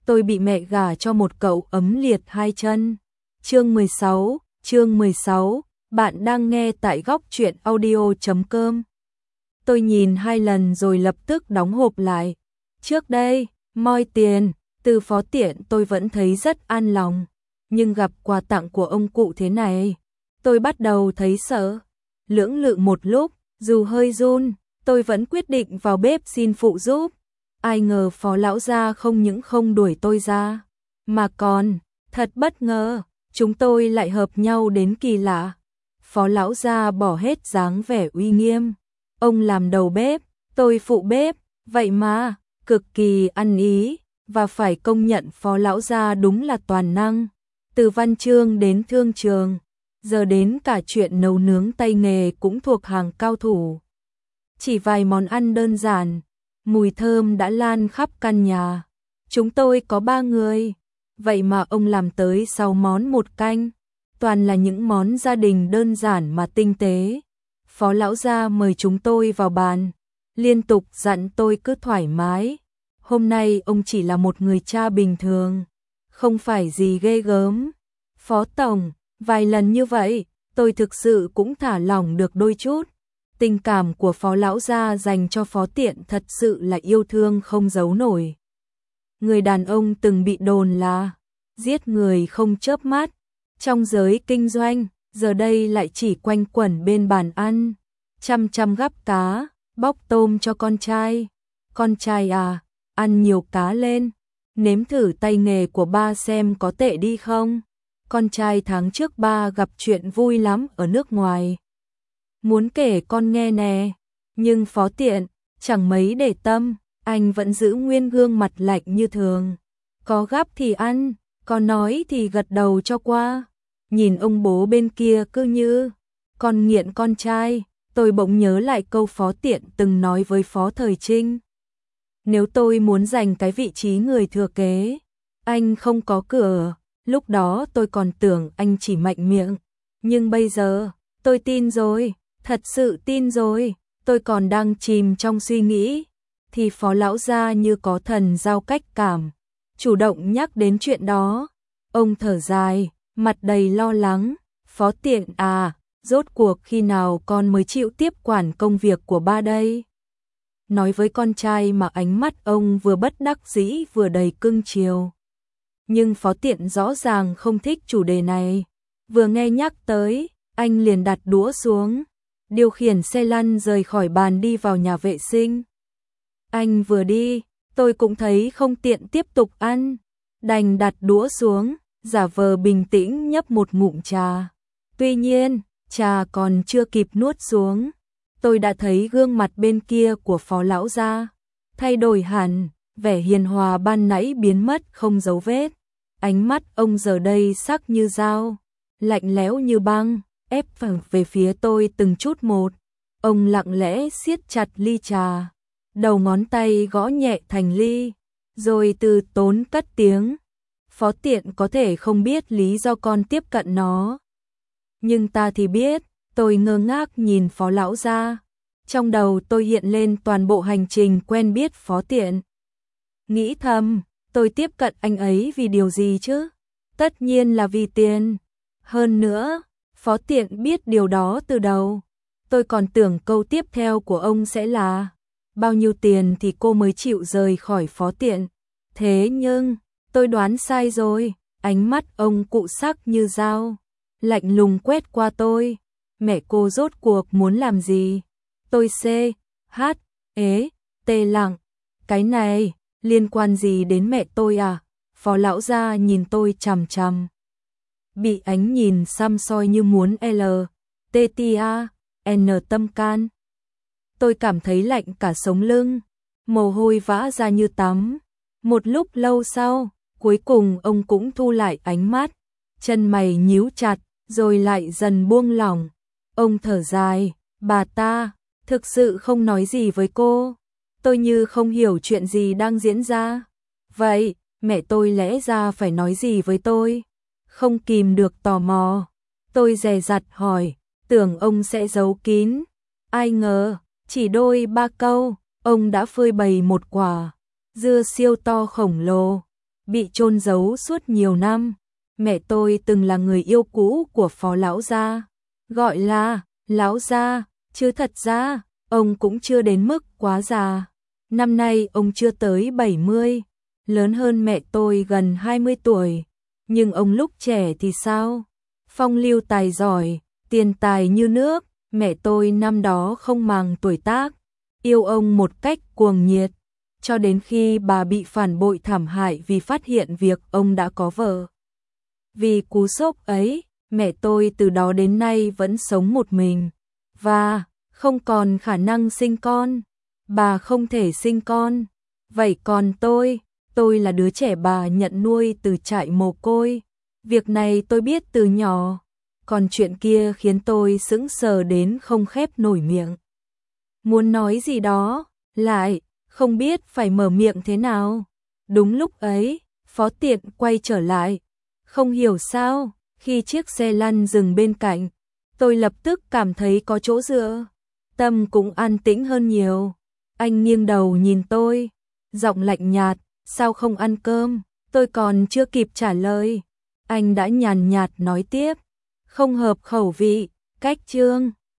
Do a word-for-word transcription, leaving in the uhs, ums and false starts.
tôi bị mẹ gả cho một cậu ấm liệt hai chân. Chương mười sáu, chương mười sáu, bạn đang nghe tại góc truyện audio chấm com. Tôi nhìn hai lần rồi lập tức đóng hộp lại. Trước đây, moi tiền, từ Phó Tiện tôi vẫn thấy rất an lòng. Nhưng gặp quà tặng của ông cụ thế này, tôi bắt đầu thấy sợ. Lưỡng lự một lúc, dù hơi run, tôi vẫn quyết định vào bếp xin phụ giúp. Ai ngờ Phó lão gia không những không đuổi tôi ra, mà còn, thật bất ngờ, chúng tôi lại hợp nhau đến kỳ lạ. Phó lão gia bỏ hết dáng vẻ uy nghiêm. Ông làm đầu bếp, tôi phụ bếp, vậy mà, cực kỳ ăn ý, và phải công nhận Phó lão gia đúng là toàn năng. Từ văn chương đến thương trường, giờ đến cả chuyện nấu nướng tay nghề cũng thuộc hàng cao thủ. Chỉ vài món ăn đơn giản, mùi thơm đã lan khắp căn nhà. Chúng tôi có ba người, vậy mà ông làm tới sáu món một canh, toàn là những món gia đình đơn giản mà tinh tế. Phó lão gia mời chúng tôi vào bàn, liên tục dặn tôi cứ thoải mái. Hôm nay ông chỉ là một người cha bình thường, không phải gì ghê gớm. Phó tổng, vài lần như vậy, tôi thực sự cũng thả lỏng được đôi chút. Tình cảm của Phó lão gia dành cho Phó Tiện thật sự là yêu thương không giấu nổi. Người đàn ông từng bị đồn là giết người không chớp mắt. Trong giới kinh doanh, giờ đây lại chỉ quanh quẩn bên bàn ăn, chăm chăm gắp cá, bóc tôm cho con trai. Con trai à, ăn nhiều cá lên, nếm thử tay nghề của ba xem có tệ đi không. Con trai tháng trước ba gặp chuyện vui lắm ở nước ngoài, muốn kể con nghe nè. Nhưng Phó Tiện chẳng mấy để tâm, anh vẫn giữ nguyên gương mặt lạnh như thường. Có gắp thì ăn, có nói thì gật đầu cho qua. Nhìn ông bố bên kia cứ như con nghiện con trai, tôi bỗng nhớ lại câu Phó Tiện từng nói với Phó Thời Trinh. Nếu tôi muốn giành cái vị trí người thừa kế, anh không có cửa. Lúc đó tôi còn tưởng anh chỉ mạnh miệng, nhưng bây giờ, tôi tin rồi, thật sự tin rồi. Tôi còn đang chìm trong suy nghĩ, thì Phó lão gia như có thần giao cách cảm, chủ động nhắc đến chuyện đó. Ông thở dài, mặt đầy lo lắng. Phó Tiện à, rốt cuộc khi nào con mới chịu tiếp quản công việc của ba đây? Nói với con trai mà ánh mắt ông vừa bất đắc dĩ vừa đầy cưng chiều. Nhưng Phó Tiện rõ ràng không thích chủ đề này. Vừa nghe nhắc tới, anh liền đặt đũa xuống, điều khiển xe lăn rời khỏi bàn đi vào nhà vệ sinh. Anh vừa đi, tôi cũng thấy không tiện tiếp tục ăn, đành đặt đũa xuống, giả vờ bình tĩnh nhấp một ngụm trà. Tuy nhiên, trà còn chưa kịp nuốt xuống, tôi đã thấy gương mặt bên kia của Phó lão gia thay đổi hẳn, vẻ hiền hòa ban nãy biến mất không dấu vết. Ánh mắt ông giờ đây sắc như dao, lạnh lẽo như băng, ép về phía tôi từng chút một. Ông lặng lẽ siết chặt ly trà, đầu ngón tay gõ nhẹ thành ly, rồi từ tốn cất tiếng. Phó Tiện có thể không biết lý do con tiếp cận nó, nhưng ta thì biết. Tôi ngơ ngác nhìn Phó lão gia, trong đầu tôi hiện lên toàn bộ hành trình quen biết Phó Tiện. Nghĩ thầm, tôi tiếp cận anh ấy vì điều gì chứ? Tất nhiên là vì tiền. Hơn nữa, Phó Tiện biết điều đó từ đầu. Tôi còn tưởng câu tiếp theo của ông sẽ là bao nhiêu tiền thì cô mới chịu rời khỏi Phó Tiện. Thế nhưng, tôi đoán sai rồi. Ánh mắt ông cụ sắc như dao, lạnh lùng quét qua tôi. Mẹ cô rốt cuộc muốn làm gì? Tôi c, h, ế, tê lặng. Cái này liên quan gì đến mẹ tôi à? Phó lão gia nhìn tôi chằm chằm, bị ánh nhìn xăm soi như muốn L, T T A, N tâm can. Tôi cảm thấy lạnh cả sống lưng, mồ hôi vã ra như tắm. Một lúc lâu sau, cuối cùng ông cũng thu lại ánh mắt, chân mày nhíu chặt, rồi lại dần buông lỏng. Ông thở dài, bà ta thực sự không nói gì với cô. Tôi như không hiểu chuyện gì đang diễn ra. Vậy, mẹ tôi lẽ ra phải nói gì với tôi? Không kìm được tò mò, tôi dè dặt hỏi, tưởng ông sẽ giấu kín. Ai ngờ, chỉ đôi ba câu, ông đã phơi bày một quả dưa siêu to khổng lồ. bị chôn giấu suốt nhiều năm. Mẹ tôi từng là người yêu cũ của Phó lão gia, gọi là lão gia, chứ thật ra ông cũng chưa đến mức quá già. Năm nay ông chưa tới bảy mươi, lớn hơn mẹ tôi gần hai mươi tuổi, nhưng ông lúc trẻ thì sao? Phong lưu tài giỏi, tiền tài như nước, mẹ tôi năm đó không màng tuổi tác, yêu ông một cách cuồng nhiệt, cho đến khi bà bị phản bội thảm hại vì phát hiện việc ông đã có vợ. Vì cú sốc ấy, mẹ tôi từ đó đến nay vẫn sống một mình, và không còn khả năng sinh con. Bà không thể sinh con. Vậy còn tôi, tôi là đứa trẻ bà nhận nuôi từ trại mồ côi. Việc này tôi biết từ nhỏ, còn chuyện kia khiến tôi sững sờ đến không khép nổi miệng. Muốn nói gì đó, lại không biết phải mở miệng thế nào. Đúng lúc ấy, Phó Tiện quay trở lại. Không hiểu sao, khi chiếc xe lăn dừng bên cạnh, tôi lập tức cảm thấy có chỗ dựa. Tâm cũng an tĩnh hơn nhiều. Anh nghiêng đầu nhìn tôi, giọng lạnh nhạt, sao không ăn cơm? Tôi còn chưa kịp trả lời, anh đã nhàn nhạt nói tiếp, không hợp khẩu vị, cách chương.